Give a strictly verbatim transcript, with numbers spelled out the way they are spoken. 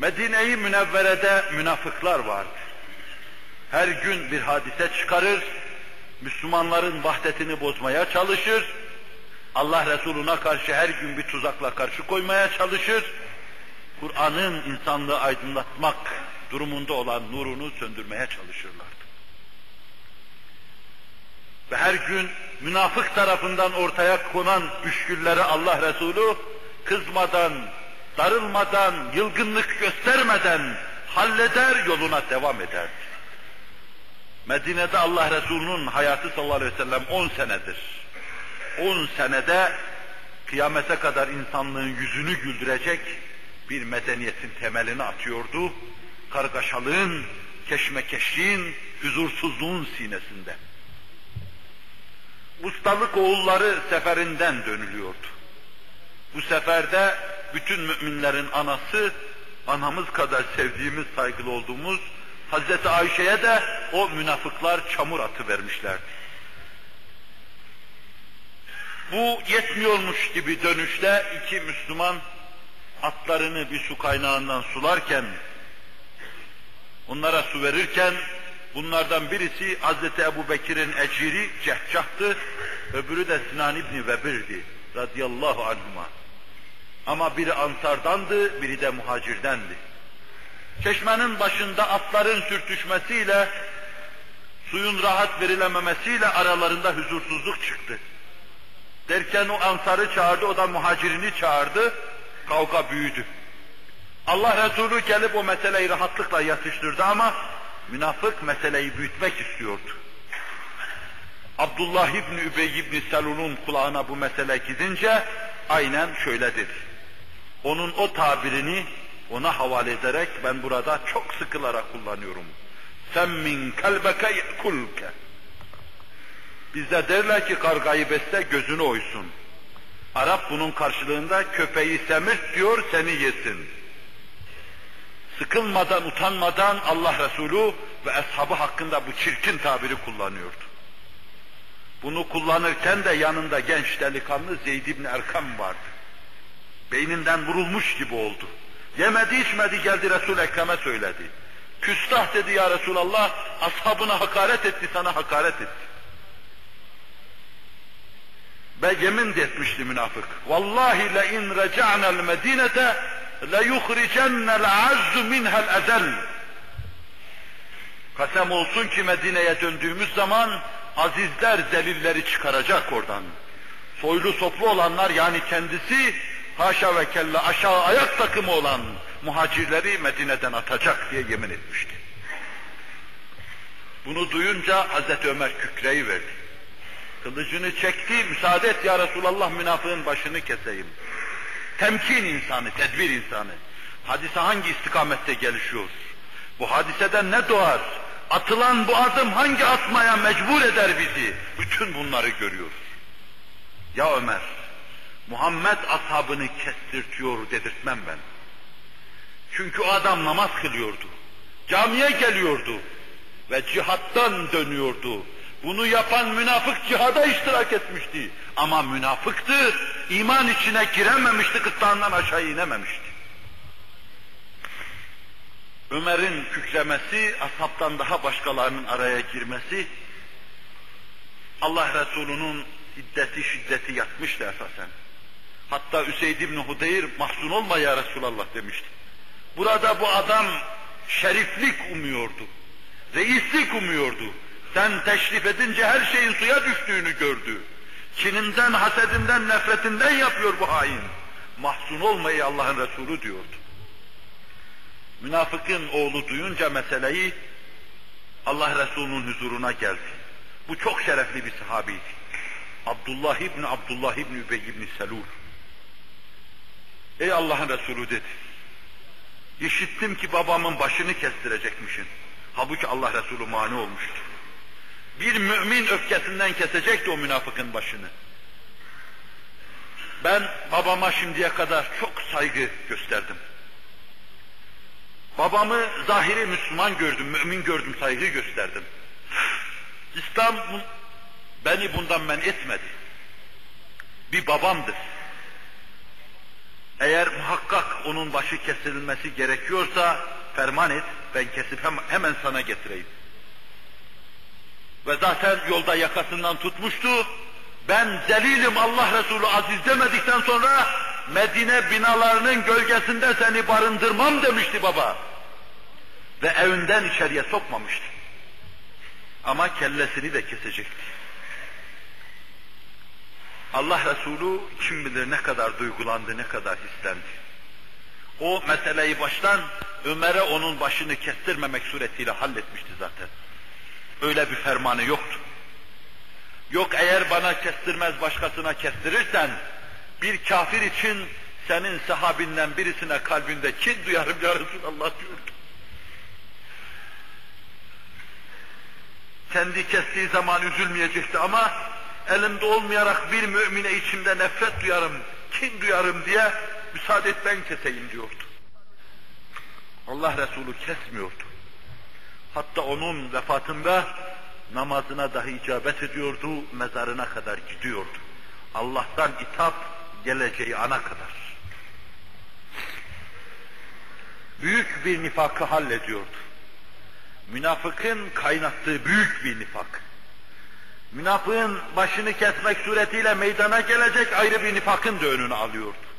Medine-i Münevvere'de münafıklar vardı. Her gün bir hadise çıkarır, Müslümanların vahdetini bozmaya çalışır, Allah Resulü'ne karşı her gün bir tuzakla karşı koymaya çalışır, Kur'an'ın insanlığı aydınlatmak durumunda olan nurunu söndürmeye çalışırlardı. Ve her gün münafık tarafından ortaya konan müşkülleri Allah Resulü kızmadan, darılmadan, yılgınlık göstermeden halleder, yoluna devam ederdi. Medine'de Allah Resulü'nün hayatı sallallahu aleyhi ve sellem on senedir. on senede kıyamete kadar insanlığın yüzünü güldürecek bir medeniyetin temelini atıyordu. Kargaşalığın, keşmekeşliğin, huzursuzluğun sinesinde. Ustalık oğulları seferinden dönülüyordu. Bu seferde bütün müminlerin anası, anamız kadar sevdiğimiz, saygılı olduğumuz Hazreti Ayşe'ye de o münafıklar çamur atı vermişlerdi. Bu yetmiyormuş gibi dönüşte iki Müslüman atlarını bir su kaynağından sularken, onlara su verirken, bunlardan birisi Hazreti Ebu Bekir'in eciri Cehcah'tı, öbürü de Sinan İbni Vebir'di radıyallahu anhuma. Ama biri Ansar'dandı, biri de muhacirdendi. Çeşmenin başında atların sürtüşmesiyle, suyun rahat verilememesiyle aralarında huzursuzluk çıktı. Derken o Ansar'ı çağırdı, o da muhacirini çağırdı, kavga büyüdü. Allah Resulü gelip o meseleyi rahatlıkla yatıştırdı ama münafık meseleyi büyütmek istiyordu. Abdullah İbni Übey İbni Selul'un kulağına bu mesele gidince aynen şöyle dedi. Onun o tabirini ona havale ederek ben burada çok sıkılarak kullanıyorum. Semmin kalbeke yekulke. Bizde derler ki kargayı besle gözünü oysun. Arap bunun karşılığında köpeği semirt diyor seni yesin. Sıkılmadan, utanmadan Allah Resulü ve ashabı hakkında bu çirkin tabiri kullanıyordu. Bunu kullanırken de yanında genç delikanlı Zeyd ibn Erkam vardı. Beyninden vurulmuş gibi oldu. Yemedi içmedi geldi Resul-i Ekrem'e söyledi. Küstah dedi ya Resulallah, ashabına hakaret etti, sana hakaret etti. Ve yemin de etmişti münafık. Vallahi le in reca'na'l medinete le yuhricennel azzu minha'l ezel. Kasem olsun ki Medine'ye döndüğümüz zaman azizler zelilleri çıkaracak oradan. Soylu soplu olanlar yani kendisi haşa ve kella aşağı ayak takımı olan muhacirleri Medine'den atacak diye yemin etmişti. Bunu duyunca Hazreti Ömer kükreyi verdi. Kılıcını çekti, müsaade et ya Resulallah münafığın başını keseyim. Temkin insanı, tedbir insanı. Hadise hangi istikamette gelişiyor? Bu hadiseden ne doğar? Atılan bu adım hangi atmaya mecbur eder bizi? Bütün bunları görüyoruz. Ya Ömer, Muhammed ashabını kestirtiyor dedirtmem ben. Çünkü o adam namaz kılıyordu. Camiye geliyordu. Ve cihattan dönüyordu. Bunu yapan münafık cihada iştirak etmişti. Ama münafıktı, iman içine girememişti, gırtlağından aşağı inememişti. Ömer'in kükremesi, ashabtan daha başkalarının araya girmesi, Allah Resulü'nün hiddeti, şiddeti yatmıştı esasen. Hatta Üseyd ibn Hudeyr, mahzun olma ya Resulallah demişti. Burada bu adam şeriflik umuyordu, reislik umuyordu. Sen teşrif edince her şeyin suya düştüğünü gördü. Kininden, hasedinden, nefretinden yapıyor bu hain. Mahzun olmayı Allah'ın Resulü diyordu. Münafıkın oğlu duyunca meseleyi Allah Resulü'nün huzuruna geldi. Bu çok şerefli bir sahabiydi. Abdullah İbni Abdullah İbni Übey İbni Selul. Ey Allah'ın Resulü dedi. İşittim ki babamın başını kestirecekmişsin. Halbuki Allah Resulü mani olmuştu. Bir mümin öfkesinden kesecekti o münafıkın başını. Ben babama şimdiye kadar çok saygı gösterdim. Babamı zahiri Müslüman gördüm, mümin gördüm, saygı gösterdim. İslam beni bundan men etmedi. Bir babamdır. Eğer muhakkak onun başı kesilmesi gerekiyorsa ferman et, ben kesip hem, hemen sana getireyim. Ve zaten yolda yakasından tutmuştu. Ben zelilim Allah Resulü aziz demedikten sonra Medine binalarının gölgesinde seni barındırmam demişti baba. Ve evinden içeriye sokmamıştı. Ama kellesini de kesecekti. Allah Resulü kim bilir ne kadar duygulandı, ne kadar hislendi. O meseleyi baştan Ömer'e onun başını kestirmemek suretiyle halletmişti zaten. Öyle bir fermanı yoktu. Yok eğer bana kestirmez başkasına kestirirsen, bir kafir için senin sahabinden birisine kalbinde kin duyarım ya Resulallah diyordu. Kendi kestiği zaman üzülmeyecekti ama elimde olmayarak bir mümine içimde nefret duyarım, kin duyarım diye müsaade et ben keseyim diyordu. Allah Resulü kesmiyordu. Hatta onun vefatında namazına dahi icabet ediyordu, mezarına kadar gidiyordu. Allah'tan itap geleceği ana kadar. Büyük bir nifakı hallediyordu. Münafıkın kaynattığı büyük bir nifak. Münafığın başını kesmek suretiyle meydana gelecek ayrı bir nifakın da önünü alıyordu.